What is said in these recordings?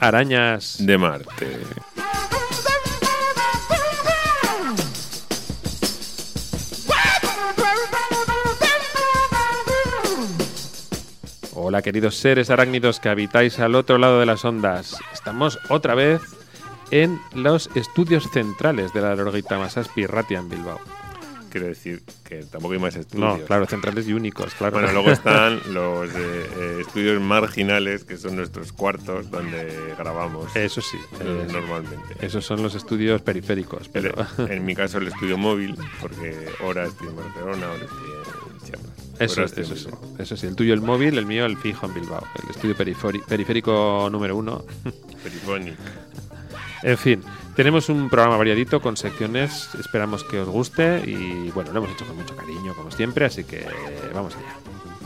arañas de Marte. Hola, queridos seres arácnidos que habitáis al otro lado de las ondas. Estamos otra vez en los estudios centrales de la Lorguita Masaspi Ratia en Bilbao. Quiero decir que tampoco hay más estudios. No, claro, centrales y únicos, claro. Bueno, luego están los estudios marginales, que son nuestros cuartos donde grabamos. Eso sí. Normalmente. Esos son los estudios periféricos. Pero en mi caso el estudio móvil, porque ahora estoy en Barcelona, ahora estoy en Chiapas. Eso sí. El tuyo el móvil, el mío el fijo en Bilbao. El estudio periférico número 1. Perifónico. En fin, tenemos un programa variadito con secciones, esperamos que os guste y bueno, lo hemos hecho con mucho cariño como siempre, así que vamos allá.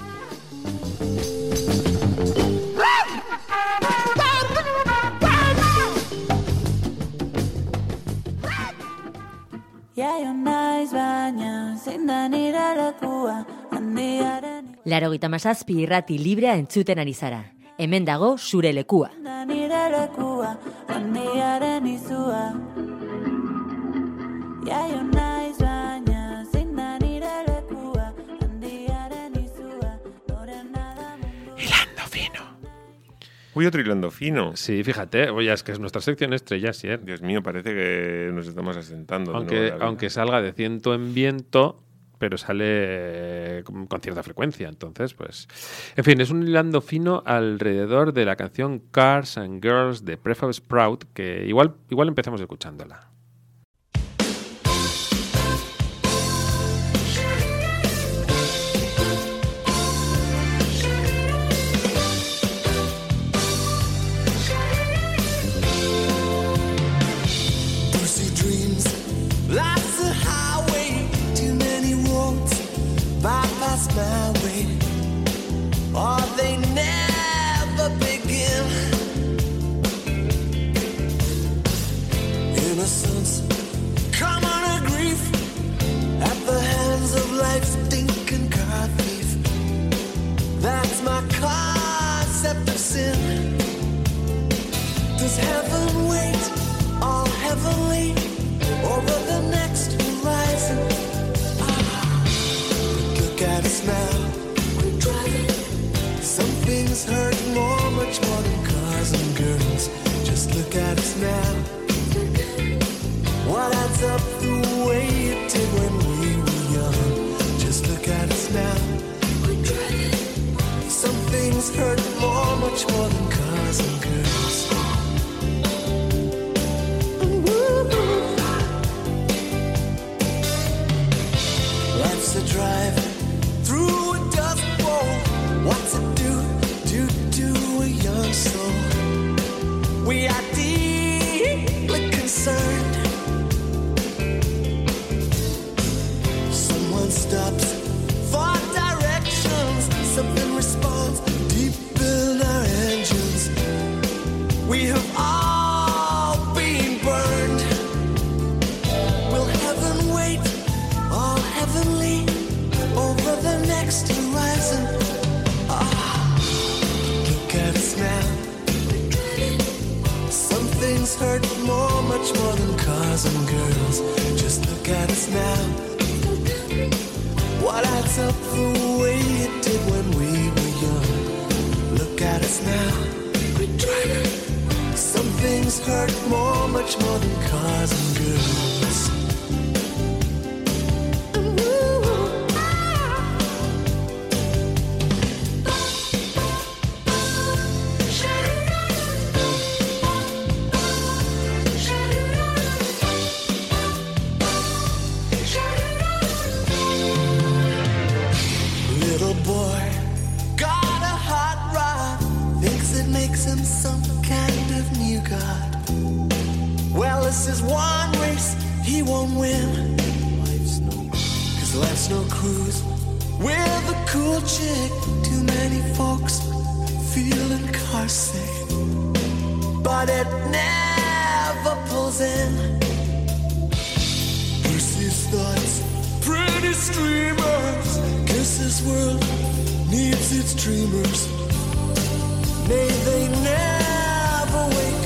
Laurogeita hamazazpi irrati librea entzuten ari zara. Hemen dago zure lekua. Hilando fino. Uy, otro hilando fino. Sí, fíjate, oye, es que es nuestra sección estrella, ¿sí? Dios mío, parece que nos estamos asentando. Aunque salga de ciento en viento, pero sale con cierta frecuencia. Entonces, pues... En fin, es un hilando fino alrededor de la canción Cars and Girls de Prefab Sprout, que igual empezamos escuchándola. My way, or they never begin. Innocence, common a grief at the hands of life's stinking car thief. That's my concept of sin. Does heaven wait all heavenly over the next horizon? Look at us now, we're driving. Some things hurt more, much more than cars and girls. Just look at us now. What adds up the way it did when we were young? Just look at us now, we're driving. Some things hurt more, much more than cars and girls. Life's a drive through a dust bowl. What's it do a young soul? We are deeply concerned. Someone stops for directions. Something responds deep in our engines. We have all been burned. Will heaven wait all heavenly over the next horizon? Look at us now. Some things hurt more, much more than cars and girls. Just look at us now. What adds up the way it did when we were young? Look at us now. Some things hurt more, much more than cars and girls. This is one race he won't win. Cause life's no cruise with a cool chick. Too many folks feeling car sick, but it never pulls in. Bruce's thoughts, pretty streamers. Guess this world needs its dreamers. May they never wake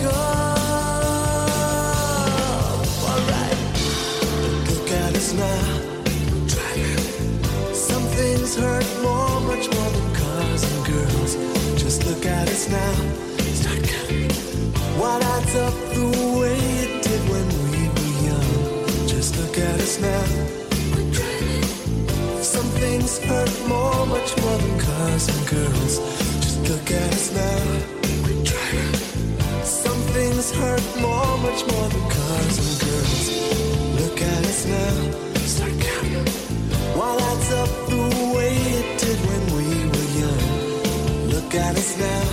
now. Start counting. What adds up the way it did when we were young? Just look at us now. We're driving. Some things hurt more, much more than cars and girls. Just look at us now. We're driving. Some things hurt more, much more than cars and girls. Look at us now. Start counting. What adds up the way it did when we were young? Look at us now.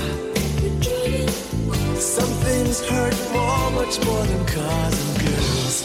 Some things hurt more, much more than cars and girls.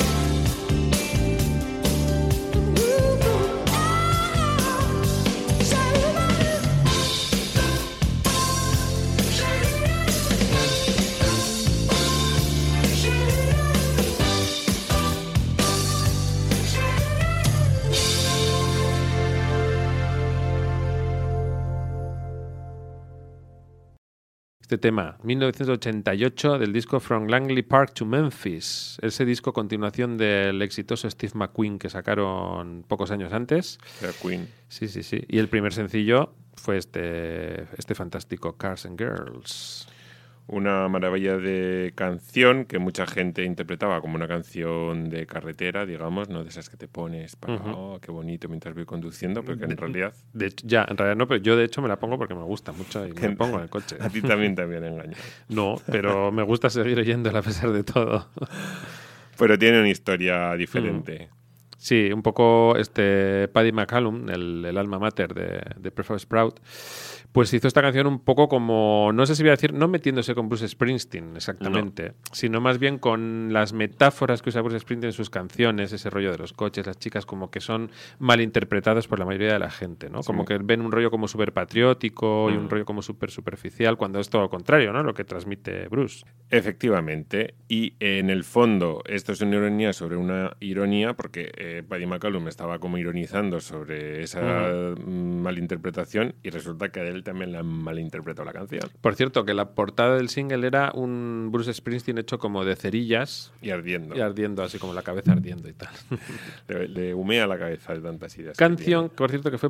Este tema, 1988, del disco From Langley Park to Memphis. Ese disco continuación del exitoso Steve McQueen que sacaron pocos años antes. Era Queen. Sí. Y el primer sencillo fue este fantástico Cars and Girls. Una maravilla de canción que mucha gente interpretaba como una canción de carretera, digamos, no de esas que te pones para, oh, qué bonito mientras voy conduciendo, pero que en realidad... De hecho, en realidad no, pero yo de hecho me la pongo porque me gusta mucho y me la pongo en el coche. A ti también te habían engañado. No, pero me gusta seguir oyéndola a pesar de todo. Pero tiene una historia diferente. Sí, un poco Paddy McCallum, el alma mater de Prefer Sprout, pues hizo esta canción un poco como, no sé si voy a decir, no metiéndose con Bruce Springsteen exactamente, sino más bien con las metáforas que usa Bruce Springsteen en sus canciones, ese rollo de los coches, las chicas, como que son malinterpretados por la mayoría de la gente, ¿no? Sí. Como que ven un rollo como súper patriótico y un rollo como súper superficial, cuando es todo lo contrario, ¿no? Lo que transmite Bruce. Efectivamente, y en el fondo esto es una ironía sobre una ironía, porque Paddy McCallum estaba como ironizando sobre esa malinterpretación y resulta que a él también le han malinterpretado la canción. Por cierto, que la portada del single era un Bruce Springsteen hecho como de cerillas. Y ardiendo. Y ardiendo, así como la cabeza ardiendo y tal. Le humea la cabeza de tantas ideas. Canción, que por cierto, que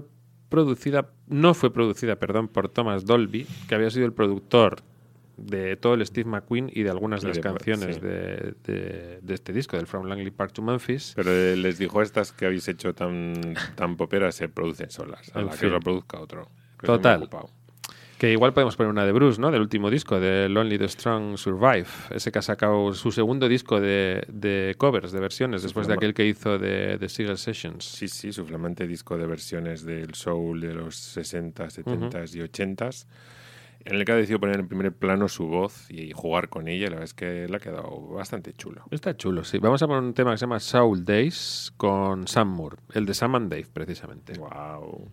no fue producida por Thomas Dolby, que había sido el productor de todo el Steve McQueen y de algunas de las canciones de este disco, del From Langley Park to Memphis. Pero les dijo, estas que habéis hecho tan poperas se producen solas, a la que lo produzca otro. Total. Que igual podemos poner una de Bruce, ¿no? Del último disco, de Only the Strong Survive. Ese que ha sacado su segundo disco de covers, de versiones, después de aquel que hizo de Seagull Sessions. Sí, su flamante disco de versiones del soul de los 60, 70 y 80, en el que ha decidido poner en primer plano su voz y jugar con ella. La verdad es que le ha quedado bastante chulo. Está chulo, sí. Vamos a poner un tema que se llama Soul Days con Sam Moore, el de Sam and Dave, precisamente. Wow.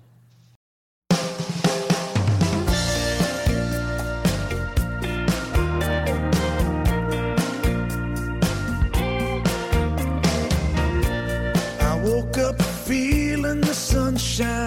Woke up feeling the sunshine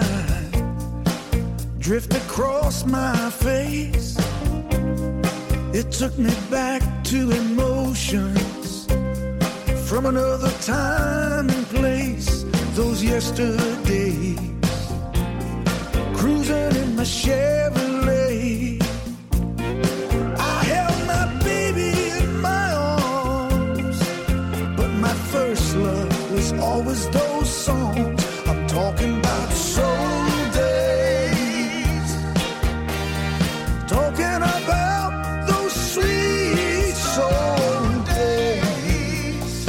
drift across my face. It took me back to emotions from another time and place. Those yesterdays, cruising in my Chevrolet. I held my baby in my arms, but my first love was always those songs. I'm talking about soul days, talking about those sweet soul days.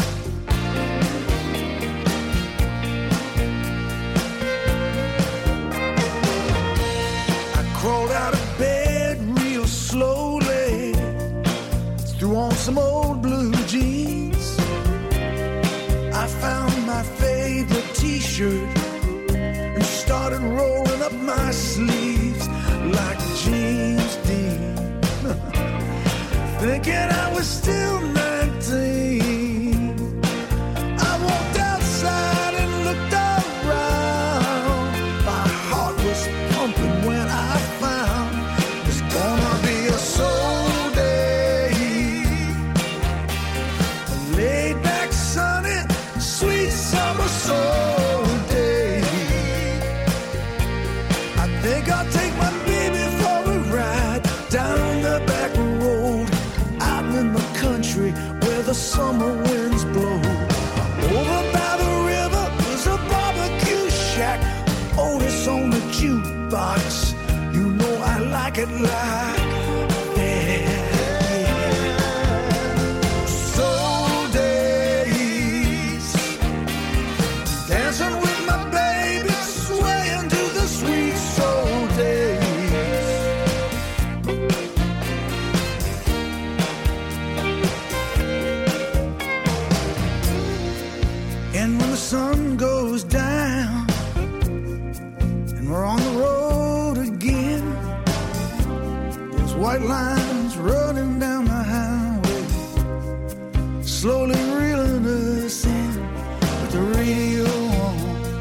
I crawled out of bed real slowly, threw on some old blue jeans. I found my favorite t-shirt and started rolling up my sleeves like James Dean, thinking I was still 19. I walked outside and looked around. My heart was pumping when I found it's gonna be a soul day, a laid back sunny sweet summer soul day. I think I'll take my baby for a ride down the back jukebox. You know I like it like that. Soul days, dancing with my baby, swaying to the sweet soul days. And when the sun goes down and we're on the road again, those white lines running down the highway, slowly reeling us in with the radio on,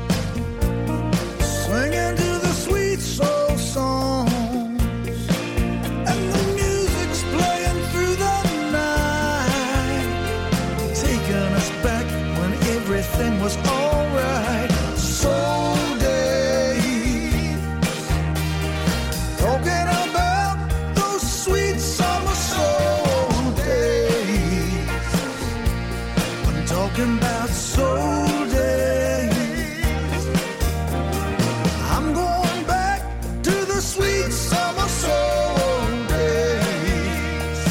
swinging to the sweet soul songs, and the music's playing through the night, taking us back when everything was alright. Soul days, talking about those sweet summer soul days. I'm talking about soul days. I'm going back to the sweet summer soul days.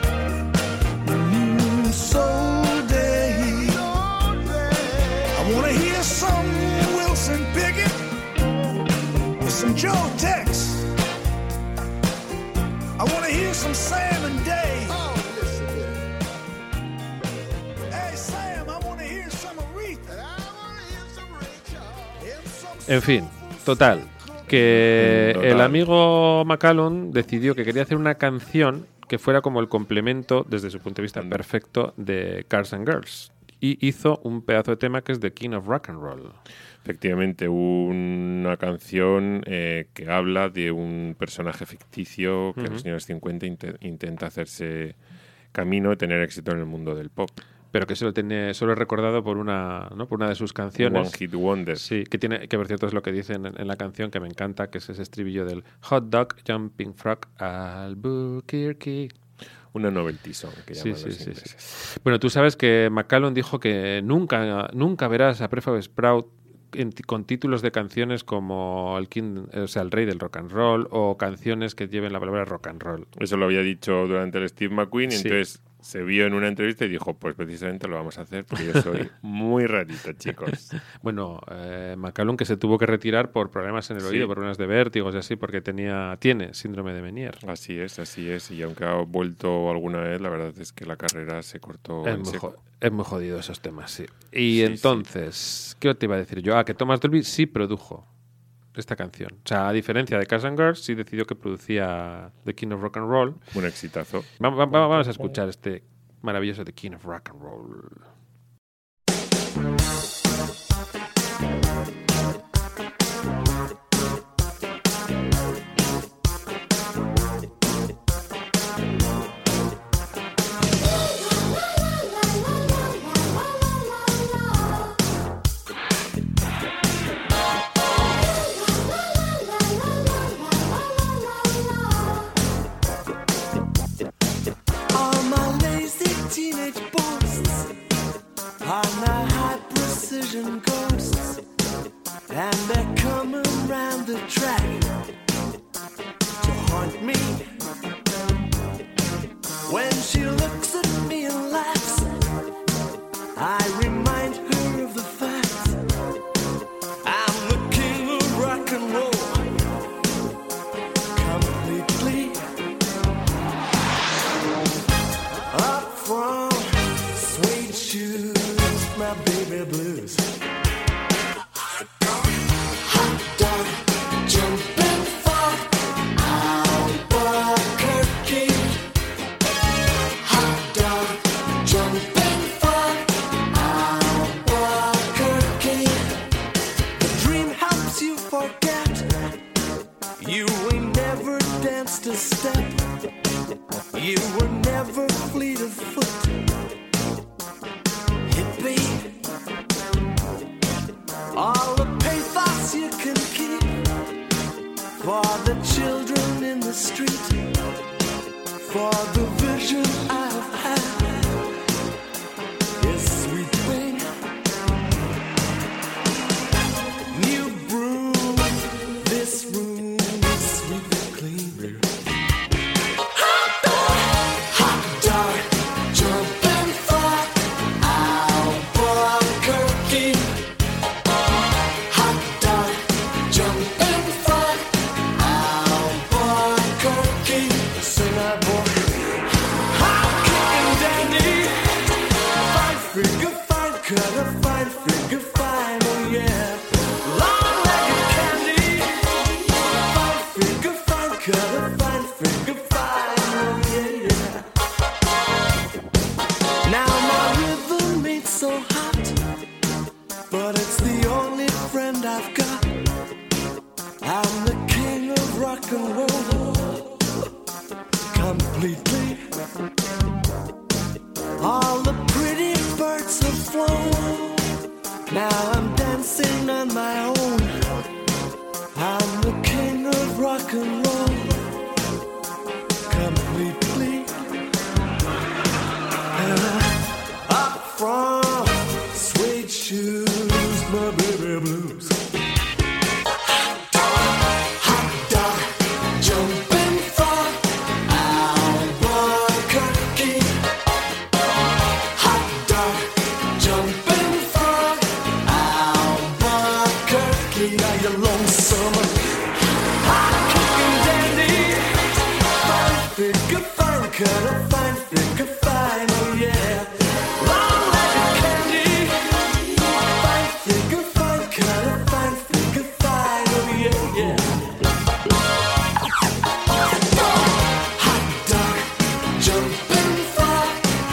Soul days. I wanna hear some Wilson Pickett with some Joe Tex. I wanna hear some Sam and Dave. Hey Sam, I wanna hear some Aretha. En fin, total, que Total. el amigo McCallum decidió que quería hacer una canción que fuera como el complemento, desde su punto de vista perfecto, de Cars and Girls. Y hizo un pedazo de tema que es The King of Rock and Roll. Efectivamente, una canción que habla de un personaje ficticio que en los años 50 intenta hacerse camino y tener éxito en el mundo del pop. Pero que solo es recordado por una, ¿no? por una de sus canciones. One Hit Wonder. Sí, que por cierto es lo que dicen en la canción, que me encanta, que es ese estribillo del Hot Dog Jumping Frog Albuquerque. Una novelty song que Sí, llaman sí, los sí, ingleses. sí. Bueno, tú sabes que McCallum dijo que nunca verás a Prefab Sprout con títulos de canciones como el rey del rock and roll, o canciones que lleven la palabra rock and roll. Eso lo había dicho durante el Steve McQueen y Sí. entonces se vio en una entrevista y dijo, pues precisamente lo vamos a hacer porque yo soy muy rarito, chicos. Bueno, McCallum, que se tuvo que retirar por problemas en el Sí. oído, por problemas de vértigos y así, porque tiene síndrome de Meniere. Así es. Y aunque ha vuelto alguna vez, la verdad es que la carrera se cortó en seco. Es muy jodido esos temas, sí. Y Sí, entonces, ¿qué te iba a decir yo? Que Thomas Dolby sí produjo esta canción. O sea, a diferencia de Cars and Girls, sí decidió que producía The King of Rock and Roll. Un exitazo. Vamos a escuchar este maravilloso The King of Rock and Roll. All my lazy teenage boasts are now high precision ghosts, and they're coming round the track to haunt me. When she looks at me and laughs, I remind her of the fact I'm the king of rock and roll completely. Up from suede shoes, my baby blues. Hot dog, jump but it's the only friend I've got. I'm the king of rock and roll, completely. All the pretty birds have flown. Now I'm dancing on my own. I'm the king of rock and roll, completely. Up from suede shoes, my baby blues. Hot dog, jumping from Albuquerque. Hot dog, jumping from Albuquerque. Now you're lonesome, hot kicking dandy. Fine figure, fine color, fine figure, fine, oh yeah. Long legged candy. Fine figure, fine color, fine figure, fine, oh yeah, yeah. Hot dog, jumping from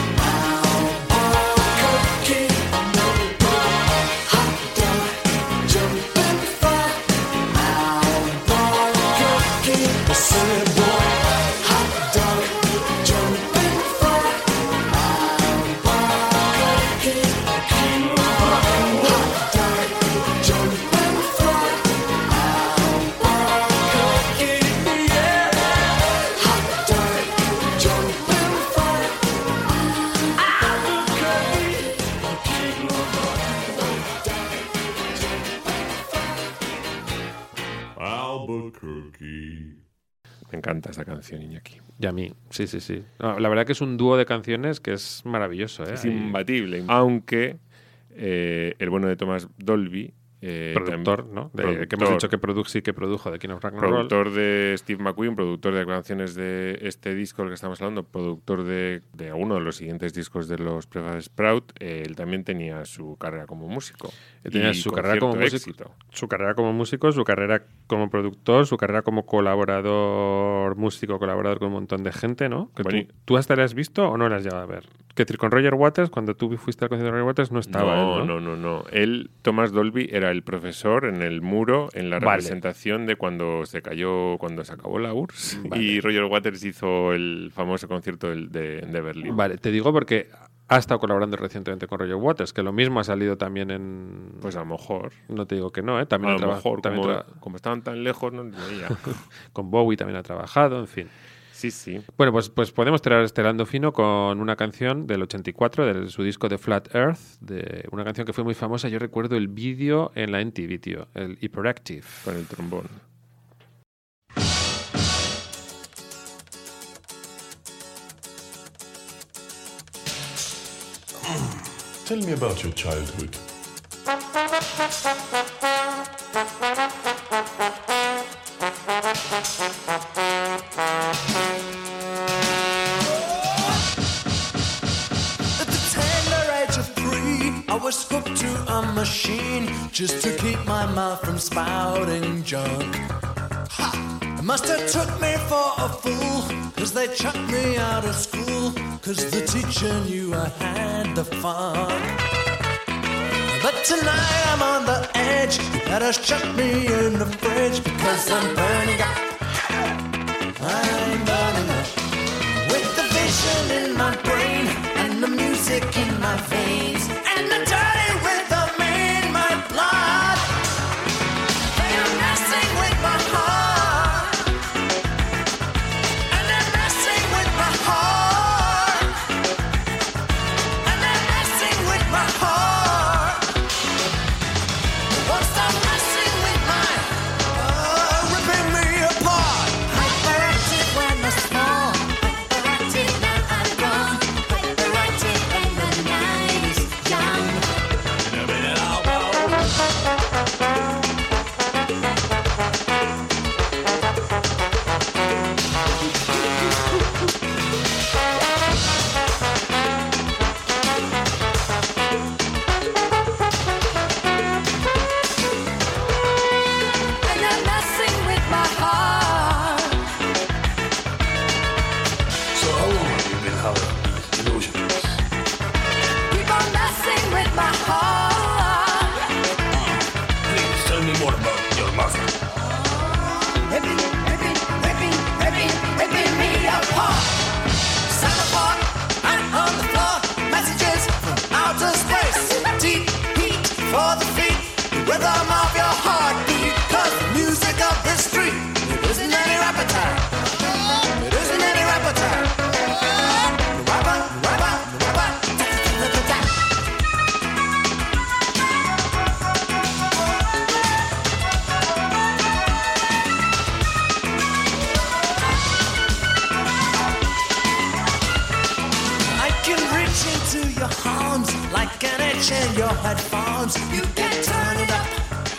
Albuquerque. Hot dog, jumping from Albuquerque. Silly boy. Hot dog, jumping from Albuquerque. King of rock and roll. Hot dog, jumping from Albuquerque. Yeah. Hot dog, jumping from Albuquerque. King of rock and roll. Albuquerque. Me encanta esa canción, Iñaki. Y a mí, sí, sí, sí. No, la verdad que es un dúo de canciones que es maravilloso, ¿eh? Es Ahí- imbatible. Aunque el bueno de Thomas Dolby... productor, ¿no? Que hemos productor. dicho que sí que produjo de King of Rock and Roll. Productor de Steve McQueen, productor de canciones de este disco del que estamos hablando, productor de uno de los siguientes discos de los Prefab Sprout, él también tenía su carrera como músico. Tenía Y su con carrera como cierto músico, éxito. su carrera como músico, su carrera como productor, su carrera como colaborador músico, colaborador con un montón de gente, ¿no? Que Bueno, ¿tú hasta la has visto o no la has llegado a ver? Que decir, con Roger Waters, cuando tú fuiste al concierto de Roger Waters, no estaba él, ¿no? No. Él, Thomas Dolby, era el profesor en el muro, en la Vale. representación de cuando se acabó la URSS. Vale. Y Roger Waters hizo el famoso concierto de Berlín. Vale, te digo porque ha estado colaborando recientemente con Roger Waters, que lo mismo ha salido también en... Pues a lo mejor. No te digo que no, ¿eh? También A ha lo mejor, también como estaban tan lejos, no veía. con Bowie también ha trabajado, en fin. Sí, sí. Bueno, pues podemos tirar este Lando Fino con una canción del 84, de su disco de Flat Earth, de una canción que fue muy famosa. Yo recuerdo el vídeo en la MTV, tío, el Hyperactive. Con el trombón. Tell me about your childhood. At the tender age of 3, I was hooked to a machine just to keep my mouth from spouting junk. Ha! It must have took me for a fool, 'cause they chucked me out of school, 'cause the teacher knew I had the funk. But tonight I'm on the edge, you better shut me in the fridge, because I'm burning up. I'm burning up. With the vision in my brain and the music in my veins and the dirty rhythm in my blood, they're messing with my heart, and they're messing with my heart, and they're messing with my heart. They won't stop messing with my ripping me apart. Hyperactive when I'm small, hyperactive now I'm gone, hyperactive in the 90s, for the feet, the rhythm of your heartbeat. 'Cause the music of the street, it isn't any appetite. It isn't any appetite. Rapper, rapper, rapper, ta-ta-ta-ta-ta. I can reach into your arms like an itch in your headphones. You can turn it up.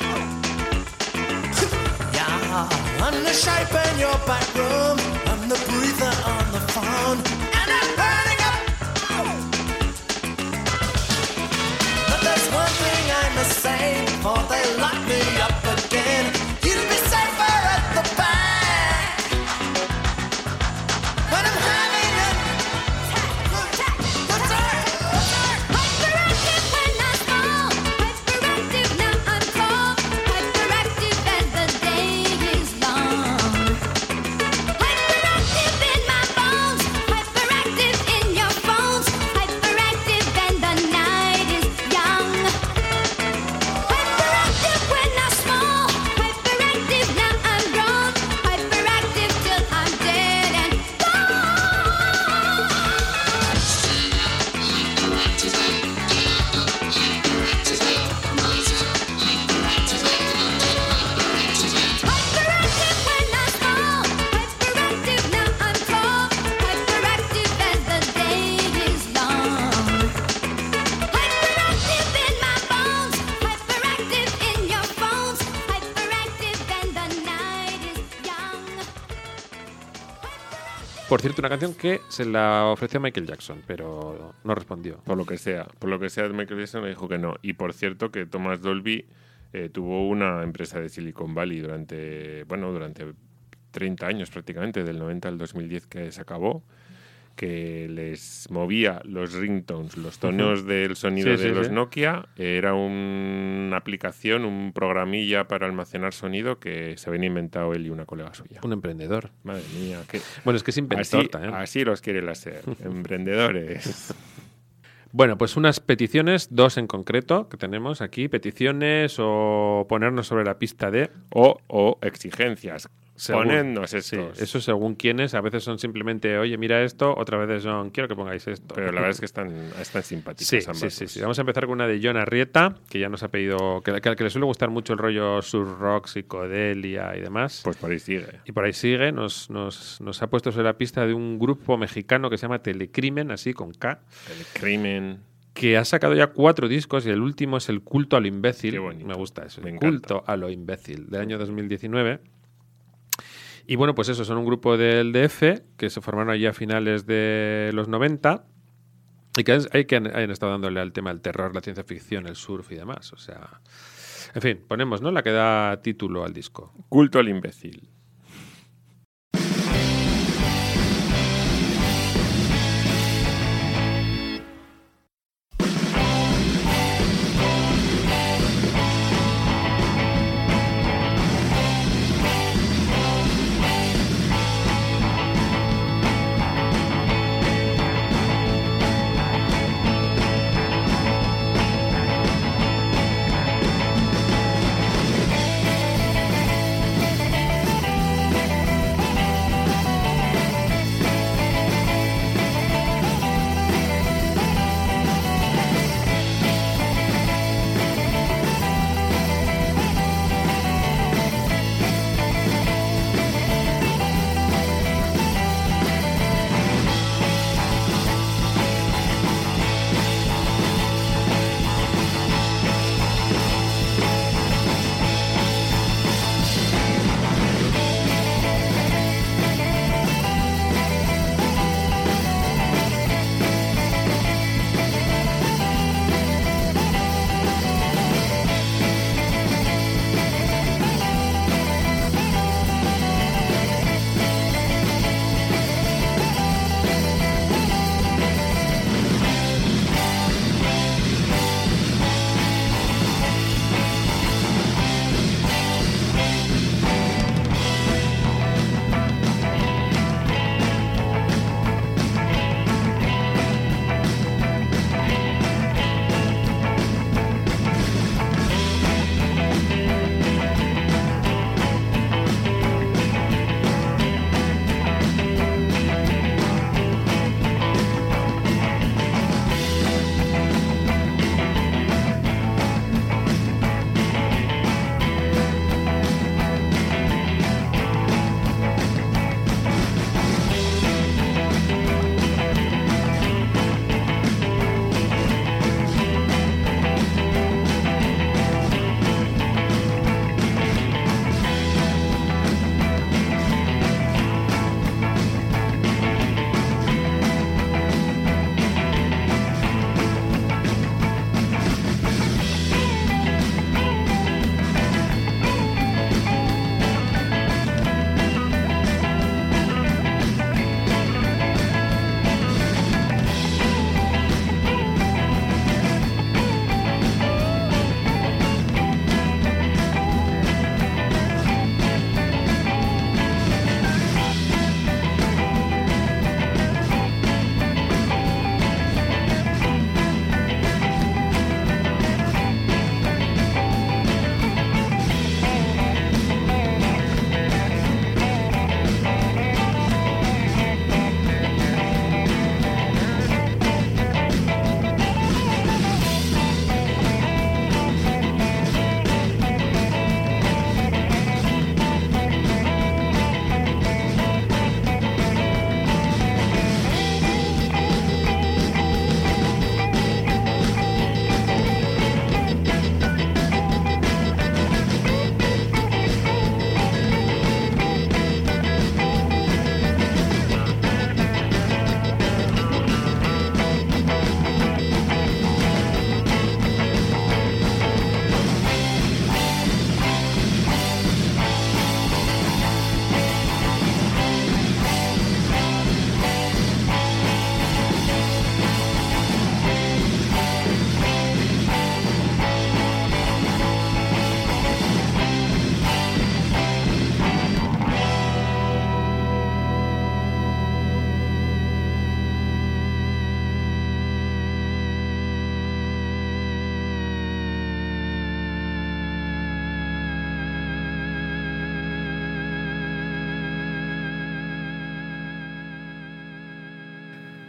Yeah, I'm the shape in your back room. I'm the breather on the phone. And I'm burning up. But there's one thing I must say before they lock me up again. You'd be safer at the back. When I'm having a Hyperactive when I fall, hyperactive now I'm tall, hyperactive as the day is long. Hyperactive in my bones, hyperactive in your phones, hyperactive and the night is young. Hyperactive when I'm small, hyperactive now I'm grown, hyperactive till I'm dead and gone. Hyperactive when I'm small, hyperactive now I'm tall, hyperactive as the day is long. Hyperactive in my bones, hyperactive in your phones, hyperactive and the night is young. Por cierto, una canción que se la ofreció a Michael Jackson, pero no respondió. Por lo que sea, Michael Jackson me dijo que no. Y por cierto que Thomas Dolby tuvo una empresa de Silicon Valley durante 30 años prácticamente, del 90 al 2010 que se acabó, que les movía los ringtones, los tonos del sonido Sí, de sí, los sí. Nokia. Era una aplicación, un programilla para almacenar sonido que se habían inventado él y una colega suya. Un emprendedor. Madre mía, que Bueno, es que es inventor así, también. así los quiere la SER, emprendedores. Bueno, pues unas peticiones, 2 en concreto, que tenemos aquí. Peticiones o ponernos sobre la pista de... O exigencias. Según. Ponednos Sí, estos. eso según quiénes. A veces son simplemente, oye, mira esto. Otras veces son, quiero que pongáis esto. Pero la verdad es que están simpáticos Sí, ambas sí. dos. Vamos a empezar con una de John Arrieta, que ya nos ha pedido, que le suele gustar mucho el rollo surf rock, psicodelia y demás. Pues por ahí sigue. Y por ahí sigue, nos ha puesto sobre la pista de un grupo mexicano que se llama Telecrimen, así con K, El crimen. que ha sacado ya 4 discos y el último es El culto a lo imbécil. Qué bonito. Me gusta eso, Me El encanta. culto a lo imbécil, del año 2019. Y bueno, pues eso, son un grupo del DF que se formaron allí a finales de los 90 y que hayan estado dándole al tema del terror, la ciencia ficción, el surf y demás. O sea, en fin, ponemos, ¿no?, la que da título al disco. Culto al imbécil.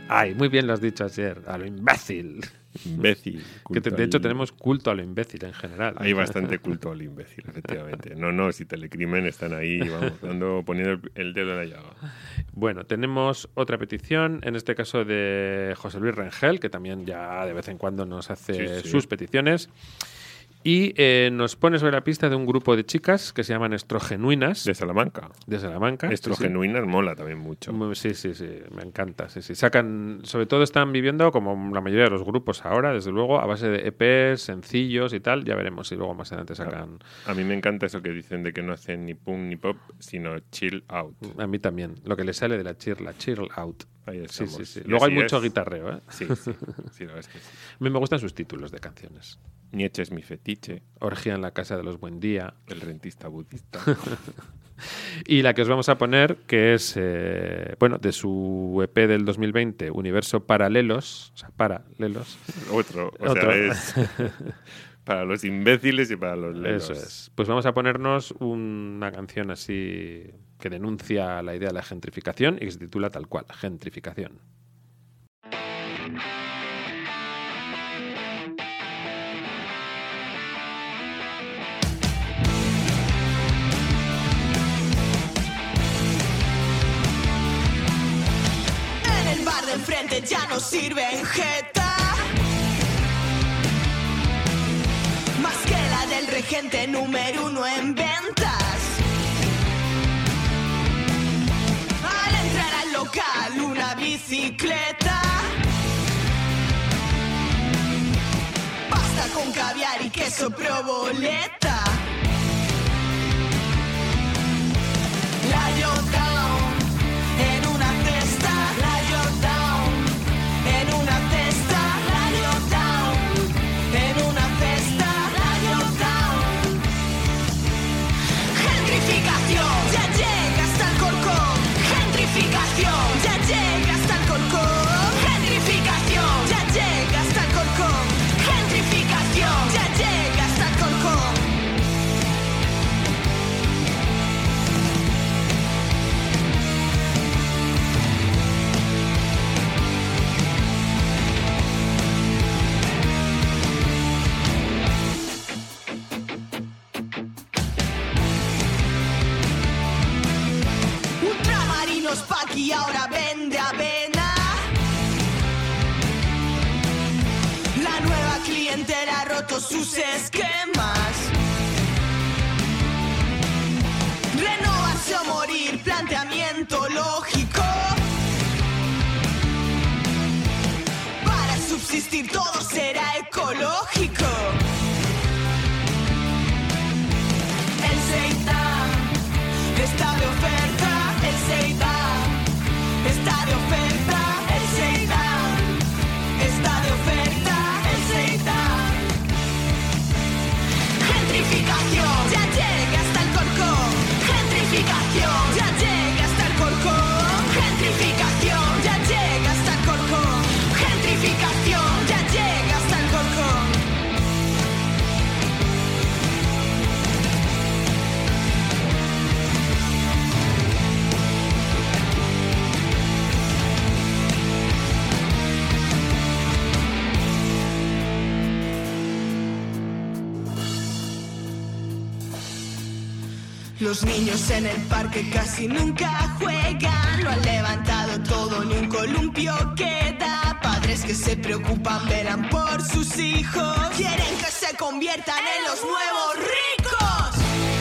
Ay, muy bien lo has dicho ayer, a lo imbécil. Imbécil. Que culto de hecho al- tenemos culto a lo imbécil en general. Hay bastante culto al imbécil, efectivamente. No, si Telecrimen están ahí, vamos, poniendo el dedo en la llaga. Bueno, tenemos otra petición, en este caso de José Luis Rengel, que también ya de vez en cuando nos hace Sí. sus peticiones. Y nos pone sobre la pista de un grupo de chicas que se llaman Estrogenuinas, De Salamanca. de Salamanca. Estrogenuinas mola también mucho. Sí, me encanta. Sí. Sacan, sobre todo están viviendo, como la mayoría de los grupos ahora, desde luego, a base de EPs, sencillos y tal. Ya veremos si luego más adelante sacan. A mí me encanta eso que dicen de que no hacen ni punk ni pop, sino chill out. A mí también. Lo que le sale de la chill out. Ahí Sí, estamos. sí. Y Luego hay así mucho es. guitarreo, ¿eh? Sí, la verdad es que sí. A mí me gustan sus títulos de canciones. Nietzsche es mi fetiche, Orgía en la casa de los Buen Día. el rentista budista. Y la que os vamos a poner, que es, de su EP del 2020, Universo Paralelos. O sea, Paralelos. Otro. Otro. Sea, es para los imbéciles y para los lelos. Eso es. Pues vamos a ponernos una canción así que denuncia la idea de la gentrificación y que se titula tal cual, Gentrificación. En el bar de enfrente ya no sirven jeta. Más que la del regente número 1 en ventas. Al entrar al local una bicicleta. Pasta con caviar y queso provoleta. La Yodown en una cesta. La Yodown en una cesta. La Yodown en una cesta. La Yodown. Gentrificación, ya llega hasta el Corcón. Gentrificación, ya llega hasta el Corcón. Gentrificación, ya llega hasta el Corcón. Gentrificación, ya llega hasta el Corcón. Ultramarinos Paqui ahora vende avena. La nueva clientela ha roto sus esquemas. Renovarse o morir, planteamiento lógico. Para subsistir todo será ecológico. El Seitan está de oferta. El Seitan está de oferta. El Seitan está de oferta. El Seitan. Gentrificación, ya llega hasta el Corcón. Gentrificación, ya llega hasta el Corcón. Gentrificación, ya llega hasta el Corcón. Gentrificación, ya llega hasta el Corcón. Los niños en el parque casi nunca juegan. Lo han levantado todo, ni un columpio queda. Padres que se preocupan, velan por sus hijos. Quieren que se conviertan en los nuevos ricos.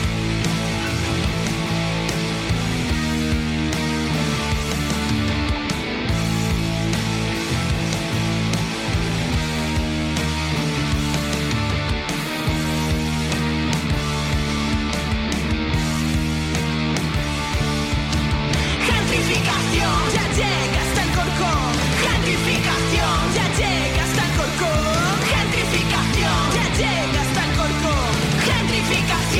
Gentrificación, ya llega hasta el Corcón. Gentrificación, ya llega hasta el Corcón. Gentrificación, ya llega hasta el Corcón. Gentrificación.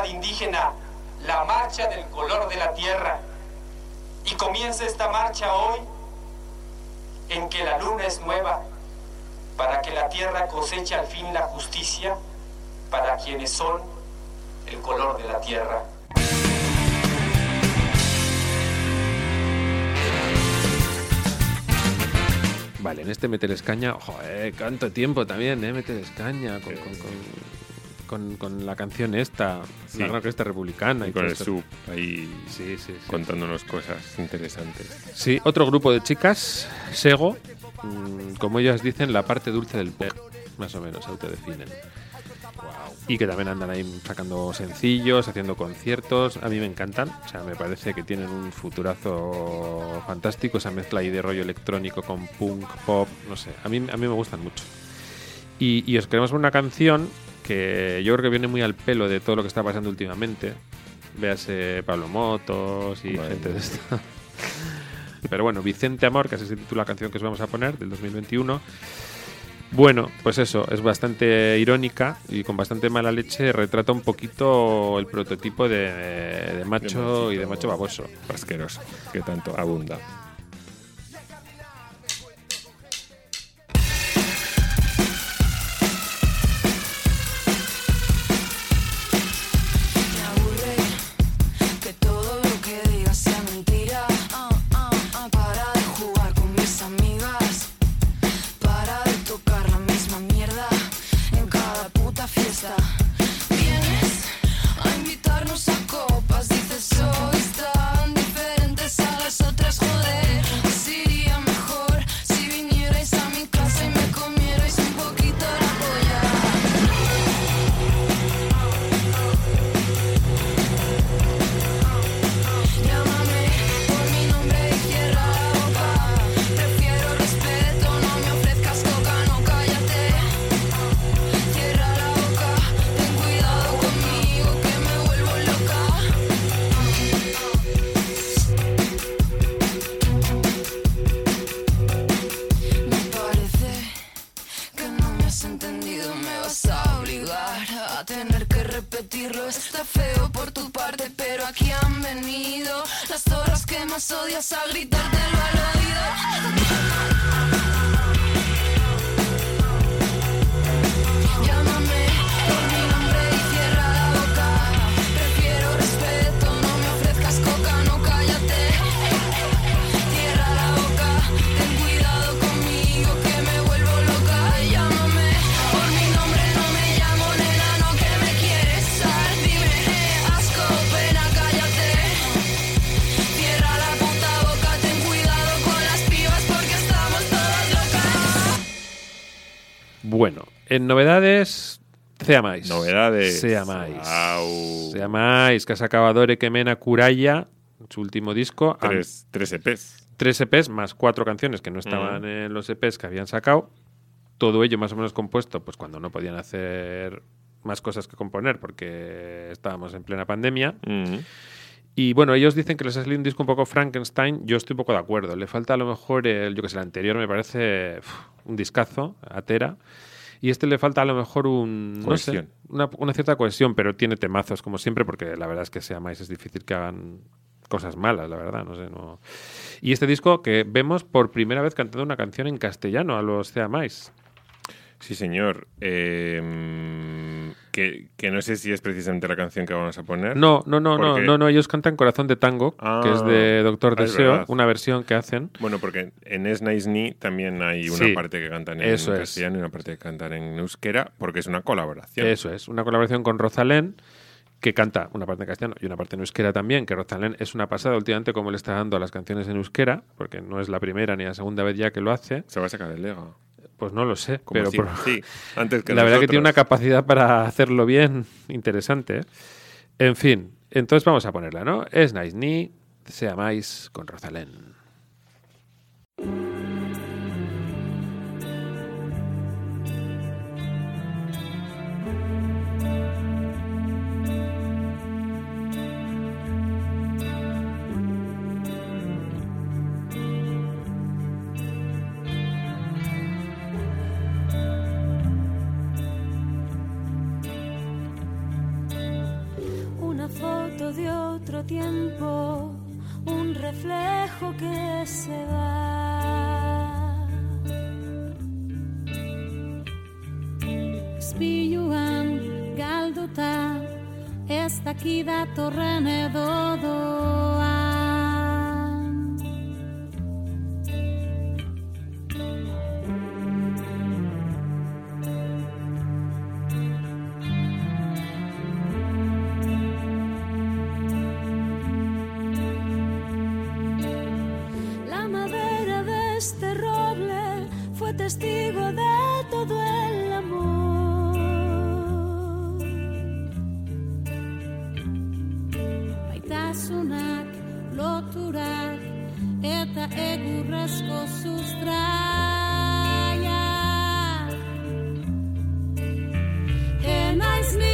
indígena la marcha del color de la tierra. Y comienza esta marcha hoy en que la luna es nueva, para que la tierra coseche al fin la justicia para quienes son el color de la tierra. Vale, en este Mételes Caña, joder, cuánto tiempo también, Mételes Caña, con la canción esta, Sí. la Gran Orquesta Republicana. Y con todo el esto. sub ahí Sí. contándonos cosas interesantes. Sí, otro grupo de chicas, Sego, como ellas dicen, la parte dulce del pop, más o menos, autodefinen. Y que también andan ahí sacando sencillos, haciendo conciertos. A mí me encantan, o sea, me parece que tienen un futurazo fantástico, esa mezcla ahí de rollo electrónico con punk, pop, no sé, a mí me gustan mucho. Y os queremos poner una canción que yo creo que viene muy al pelo de todo lo que está pasando últimamente. Véase Pablo Motos y Vale. gente de esta. Pero bueno, Vicente Amor, que así se titula la canción que os vamos a poner, del 2021. Bueno, pues eso, es bastante irónica y con bastante mala leche retrata un poquito el prototipo de macho y de macho baboso. Asqueroso, que tanto abunda. Me aburre que todo lo que digas sea mentira. Para de jugar con mis amigas. Para de tocar la misma mierda en cada puta fiesta. Vienes a invitarnos a copas. Dices sois tan diferentes a las otras, joder. Así iría mejor si vinierais a mi casa y me comierais un poquito la polla. Llámame por mi nombre y cierra la boca. Prefiero respeto, no me ofrezcas coca, no cállate. Cierra la boca, ten cuidado conmigo que me vuelvo loca. Me parece que no me has entendido, me vas a obligar a tener que repetirlo. Está feo por tu parte, pero aquí han venido las zorras que más odias a gritártelo al oído. Llámame por mi nombre y cierra la boca. Prefiero respeto, no me ofrezcas coca, no cállate. Cierra la boca, ten cuidado conmigo que me vuelvo loca. Llámame por mi nombre, no me llamo nena, no que me quieres dar. Dime, asco, pena, cállate. Cierra la puta boca, ten cuidado con las pibas porque estamos todas locas. Bueno, en novedades, Seamáis. Novedades. Seamáis. Au. Seamáis, que ha sacado Adore Kemena Kuraya, su último disco. Tres EPs. 3 EPs más 4 canciones que no estaban en los EPs que habían sacado. Todo ello más o menos compuesto pues cuando no podían hacer más cosas que componer porque estábamos en plena pandemia. Y bueno, ellos dicen que les ha salido un disco un poco Frankenstein. Yo estoy un poco de acuerdo. Le falta a lo mejor, el anterior me parece un discazo, Atera. Y este le falta a lo mejor no sé, una cierta cohesión, pero tiene temazos como siempre, porque la verdad es que Seamáis es difícil que hagan cosas malas, la verdad, no sé, no. Y este disco que vemos por primera vez cantando una canción en castellano a los Seamáis. Sí, señor. Que no sé si es precisamente la canción que vamos a poner. No, porque- ellos cantan Corazón de Tango, que es de Doctor es Deseo, verdad. una versión que hacen. Bueno, porque en Es Nice Ni también hay una Sí, parte que cantan en eso es. castellano y una parte que cantan en euskera, porque es una colaboración. Eso es, una colaboración con Rosalén, que canta una parte en castellano y una parte en euskera también, que Rosalén es una pasada últimamente como le está dando a las canciones en euskera, porque no es la primera ni la segunda vez ya que lo hace. Se va a sacar el Lega. Pues no lo sé, Como pero sí, sí, antes que la verdad que tiene una nosotros. capacidad para hacerlo bien interesante. En fin, entonces vamos a ponerla, ¿no? Es Nice Ni, Seamáis con Rosalén. tiempo, un reflejo que se va. Spiluan galduta, ez dakidatorren edo doan. Este roble fue testigo de todo el amor. Baitasunak, loturak, eta egurrezko sustraiak. Enaiz ni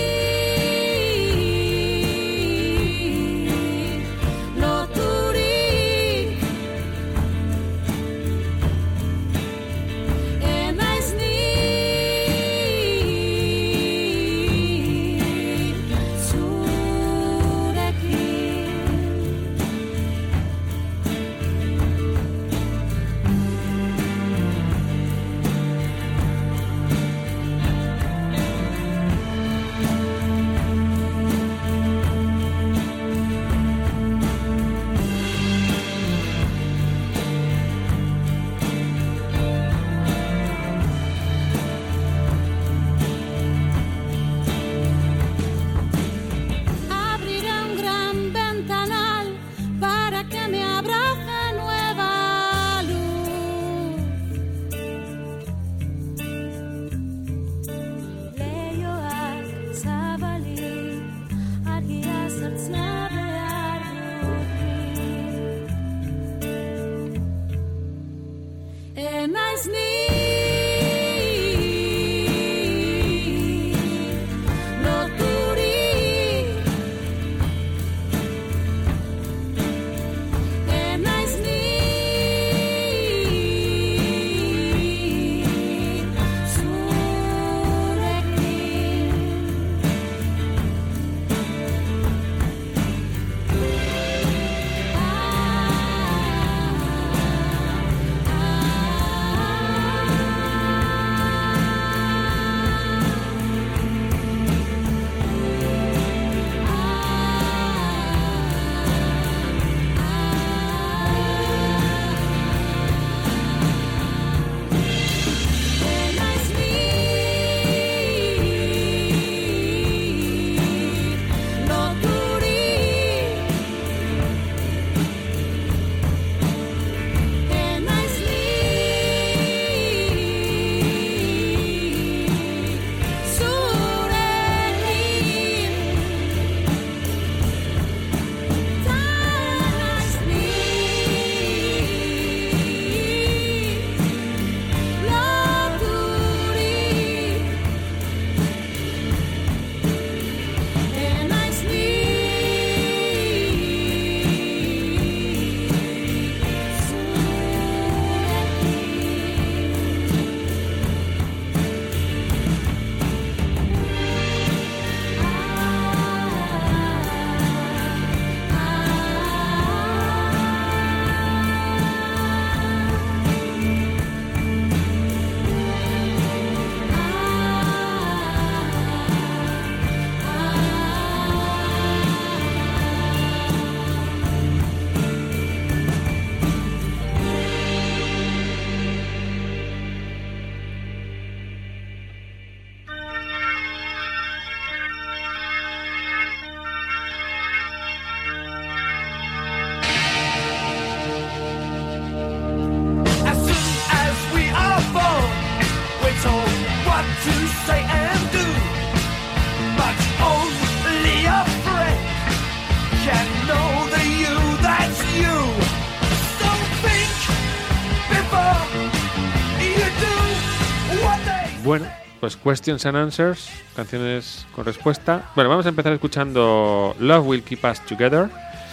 Bueno, pues Questions and Answers, canciones con respuesta. Bueno, vamos a empezar escuchando Love Will Keep Us Together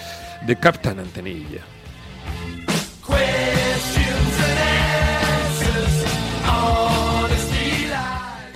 de Captain Antenilla. Questions and answers, honesty lies.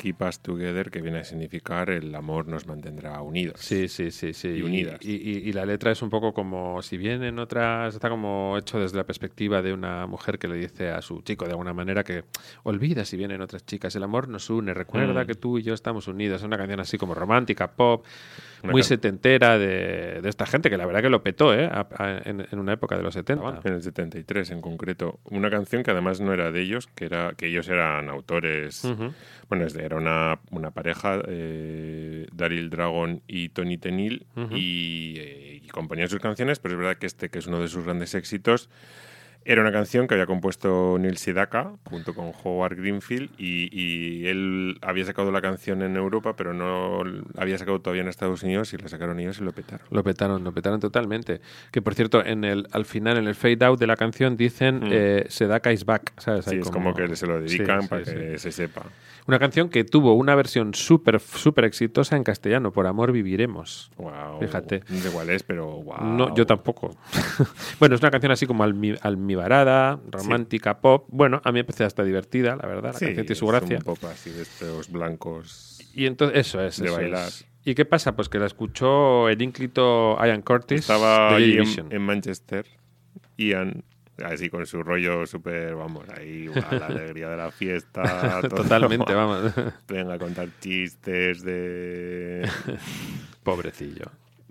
Keep Us Together, que viene a significar el amor nos mantendrá unidos. Sí. Y unidas. Y la letra es un poco como, si bien en otras, está como hecho desde la perspectiva de una mujer que le dice a su chico de alguna manera que olvida si vienen otras chicas, el amor nos une, recuerda que tú y yo estamos unidos. Es una canción así como romántica, pop, muy setentera de esta gente que la verdad que lo petó en una época de los 70. En el 73 en concreto. Una canción que además no era de ellos, que ellos eran autores. Bueno, era una pareja, Daryl Dragon y Tony Tenniel, y componían sus canciones, pero es verdad que que es uno de sus grandes éxitos, era una canción que había compuesto Neil Sedaka junto con Howard Greenfield, y él había sacado la canción en Europa, pero no había sacado todavía en Estados Unidos, y la sacaron ellos y lo petaron. Lo petaron totalmente. Que por cierto, al final, en el fade out de la canción, dicen Sedaka is back, ¿sabes? Sí, es como que se lo dedican para que se sepa. Una canción que tuvo una versión súper exitosa en castellano, Por amor viviremos. Wow. Fíjate. No sé cuál es, pero wow. No, yo tampoco. Bueno, es una canción así como almibarada, romántica, pop. Bueno, a mí me parece hasta divertida, la verdad. La canción tiene su gracia. Un pop así de estos blancos. Y entonces, eso es. De bailar. ¿Y qué pasa? Pues que la escuchó el ínclito Ian Curtis. Estaba de ahí Division. en Manchester. Ian, así con su rollo súper, vamos, ahí, la alegría de la fiesta. Todo. Totalmente, vamos. Venga a contar chistes de... Pobrecillo.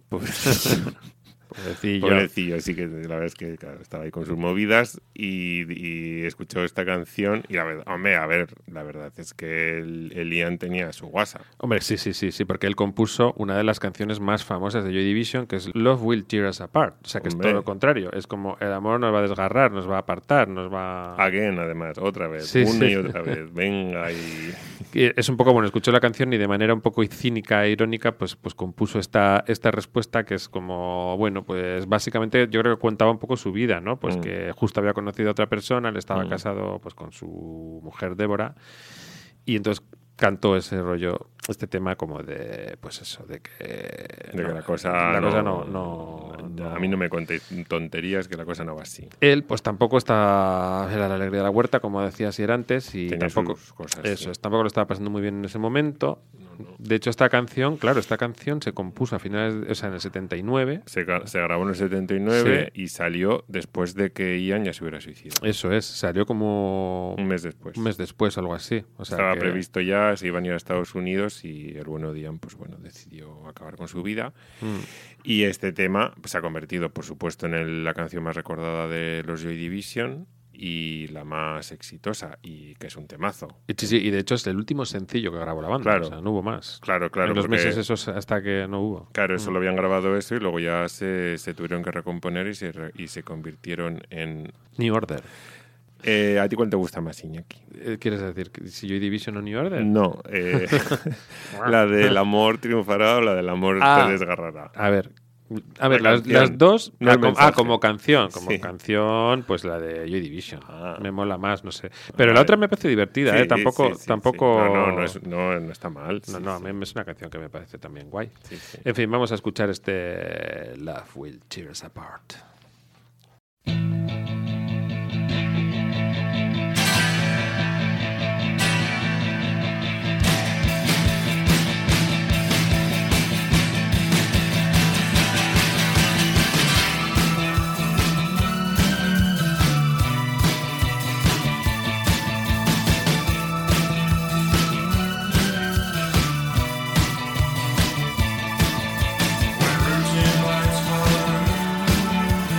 Pobrecillo, sí, que la verdad es que claro, estaba ahí con sus movidas y escuchó esta canción y la verdad es que el Ian tenía su WhatsApp. Hombre, sí, porque él compuso una de las canciones más famosas de Joy Division, que es Love Will Tear Us Apart. O sea, que es todo lo contrario. Es como el amor nos va a desgarrar, nos va a apartar, nos va... Again, además, otra vez, y otra vez. Venga y... Es un poco, bueno, escuchó la canción y de manera un poco cínica e irónica, pues compuso esta respuesta que es como, bueno, pues básicamente yo creo que contaba un poco su vida, ¿no? Pues que justo había conocido a otra persona, él estaba casado pues con su mujer Débora, y entonces cantó ese rollo, este tema como de, pues eso, de que la cosa no. A mí no me contéis tonterías, que la cosa no va así. Él, pues tampoco era la alegría de la huerta, como decías ayer antes, y tenía tampoco sus cosas, eso, tampoco lo estaba pasando muy bien en ese momento. De hecho, esta canción se compuso a finales, o sea, en el 79. Se grabó en el 79 y salió después de que Ian ya se hubiera suicidado. Eso es, salió como... Un mes después, algo así. O sea, estaba previsto ya, se iban a ir a Estados Unidos y el bueno de Ian, pues bueno, decidió acabar con su vida. Y este tema se ha convertido, por supuesto, en la canción más recordada de los Joy Division y la más exitosa, y que es un temazo. Sí, y de hecho es el último sencillo que grabó la banda, claro, o sea, no hubo más. Claro. En los meses esos hasta que no hubo. Claro, solo habían grabado eso y luego ya se tuvieron que recomponer y se convirtieron en... New Order. ¿A ti cuál te gusta más, Iñaki? ¿Quieres decir si Joy Division o New Order? No, la del amor triunfará o la del amor te desgarrará. A ver, las dos, como canción, pues la de Joy Division. Me mola más, no sé. Pero la otra me parece divertida, tampoco. No está mal. No, a mí es una canción que me parece también guay. En fin, vamos a escuchar este Love Will Tear Us Apart. Virgin white heart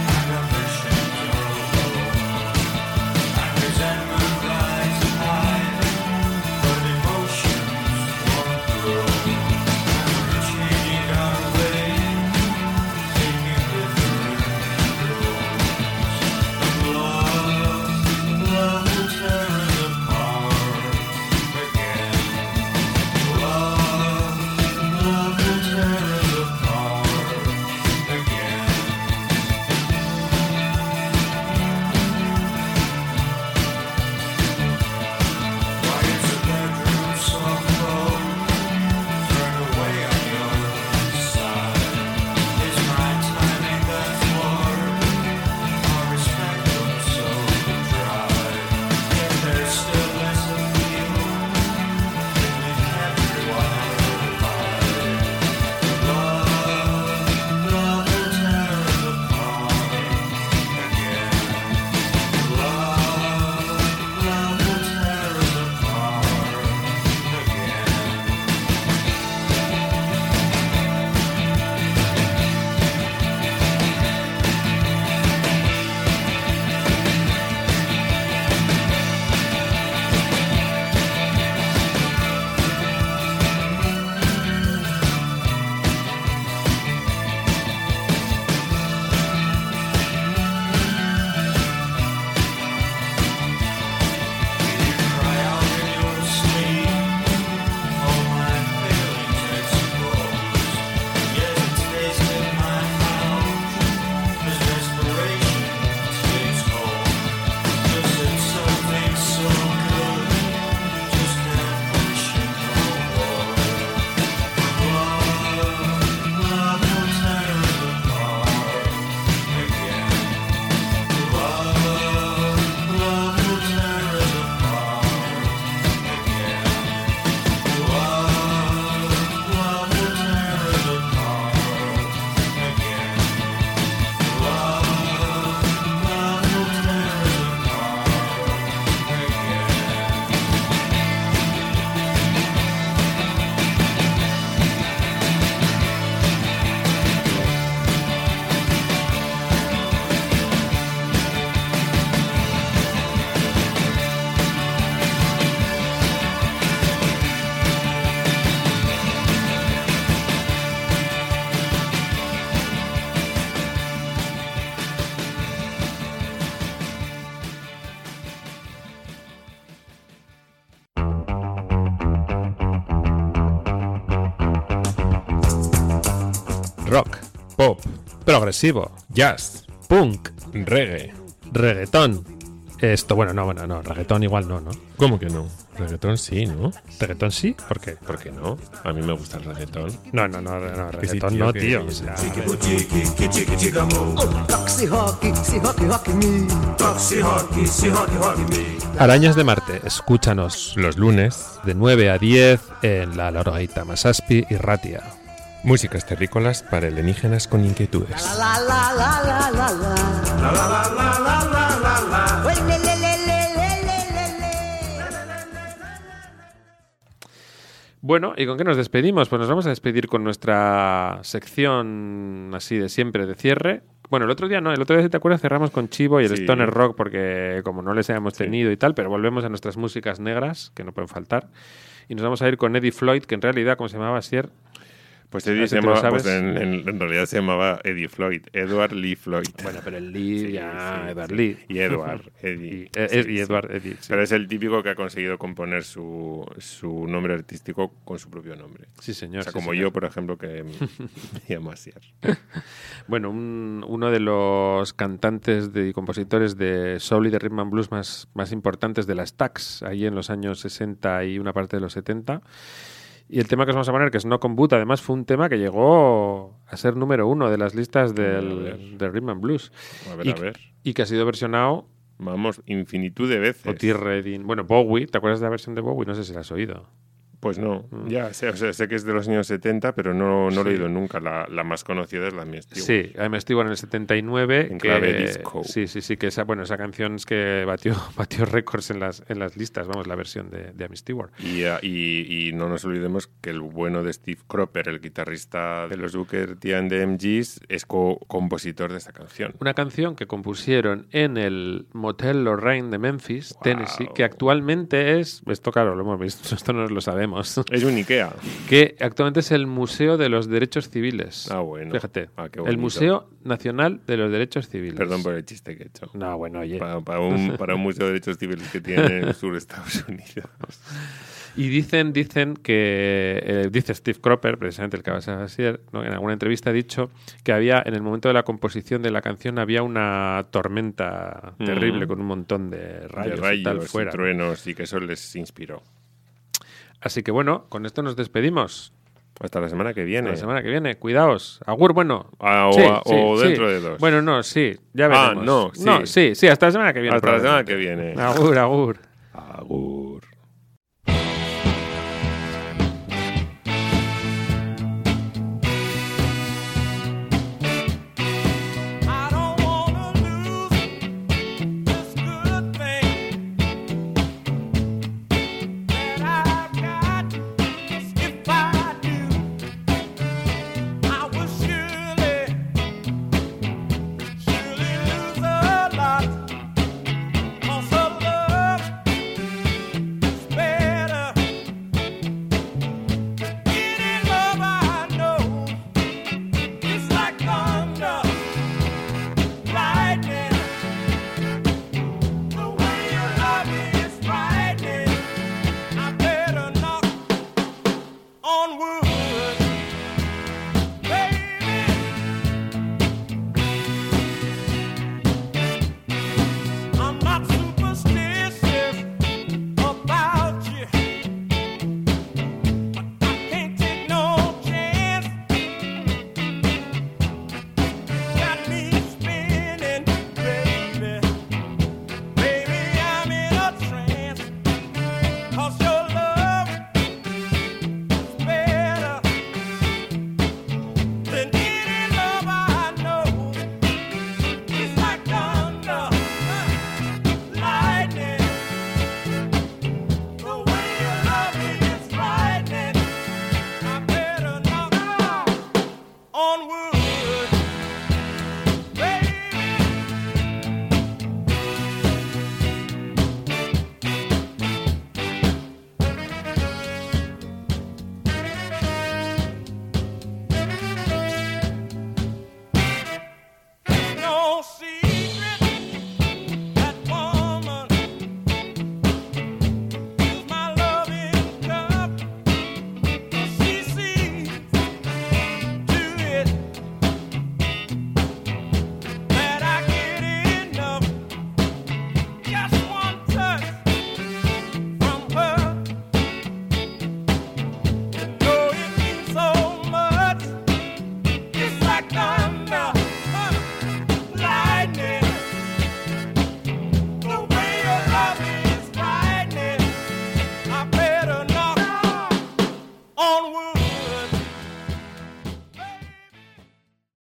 rock, pop, progresivo, jazz, punk, Reggae. reggaetón. No, reggaetón igual no. ¿Cómo que no? Reggaetón sí, ¿no? ¿Reggaetón sí? ¿Por qué? ¿Por qué no? A mí me gusta el reggaetón. No, reggaetón no, tío. O sea, Arañas de Marte, escúchanos Los lunes, de 9 a 10 en la Lorgaita Masaspi y Ratia. músicas terrícolas para alienígenas con inquietudes. Bueno, ¿y con qué nos despedimos? Pues nos vamos a despedir con nuestra sección así de siempre de cierre. Bueno, el otro día, si te acuerdas, cerramos con Chivo y el Sí. Stoner Rock porque como no les habíamos tenido y tal, pero volvemos a nuestras músicas negras, que no pueden faltar. Y nos vamos a ir con Eddie Floyd, que en realidad, ¿cómo se llamaba? Sier. Pues A Eddie ver se si te lo llamaba, pues sabes. en realidad se llamaba Eddie Floyd, Edward Lee Floyd. Bueno, pero el Lee, Sí, ya, sí, Edward sí. Lee. Y Edward, Eddie. Y Edward, Eddie. Sí. Pero es el típico que ha conseguido componer su nombre artístico con su propio nombre. Sí, señor. O sea, sí, como señor. yo, por ejemplo, que me llamo Asier. Bueno, uno de los cantantes y compositores de soul y de rhythm and blues más importantes de las Stax, ahí en los años 60 y una parte de los 70. Y el tema que os vamos a poner, que es No Con Boot, además fue un tema que llegó a ser número 1 de las listas del rhythm and blues. A ver. Y que ha sido versionado Vamos, infinitud de veces. Otis Redding. Bueno, Bowie, ¿te acuerdas de la versión de Bowie? No sé si la has oído. Pues no, ya sé, o sea, sé que es de los años 70, pero no lo he oído nunca. La más conocida es la mía. Sí, I'm Stewart en el 79. En clave disco. Sí, que esa canción es que batió récords en las listas, vamos, la versión de I'm Stewart. Y no nos olvidemos que el bueno de Steve Cropper, el guitarrista de los Booker T and the MGs, es compositor de esta canción. Una canción que compusieron en el Motel Lorraine de Memphis, Tennessee, que actualmente es, esto claro, lo hemos visto, esto no lo sabemos, Es un Ikea. que actualmente es el Museo de los Derechos Civiles. Ah, bueno. Fíjate, Qué el bonito. Museo Nacional de los Derechos Civiles. Perdón por el chiste que he hecho. No, bueno, oye. Para un museo de derechos civiles que tiene en el sur de Estados Unidos. Y dicen que, dice Steve Cropper, precisamente el que vas a decir, ¿no? En alguna entrevista ha dicho que había, en el momento de la composición de la canción, había una tormenta terrible con un montón de rayos, y tal fuera. y truenos, y que eso les inspiró. Así que bueno, con esto nos despedimos. Hasta la semana que viene. Hasta la semana que viene, cuidaos. Agur, bueno. O dentro de dos. Bueno, no, sí, ya veremos. No, sí. Sí, hasta la semana que viene. Hasta la semana que viene. Agur. Agur.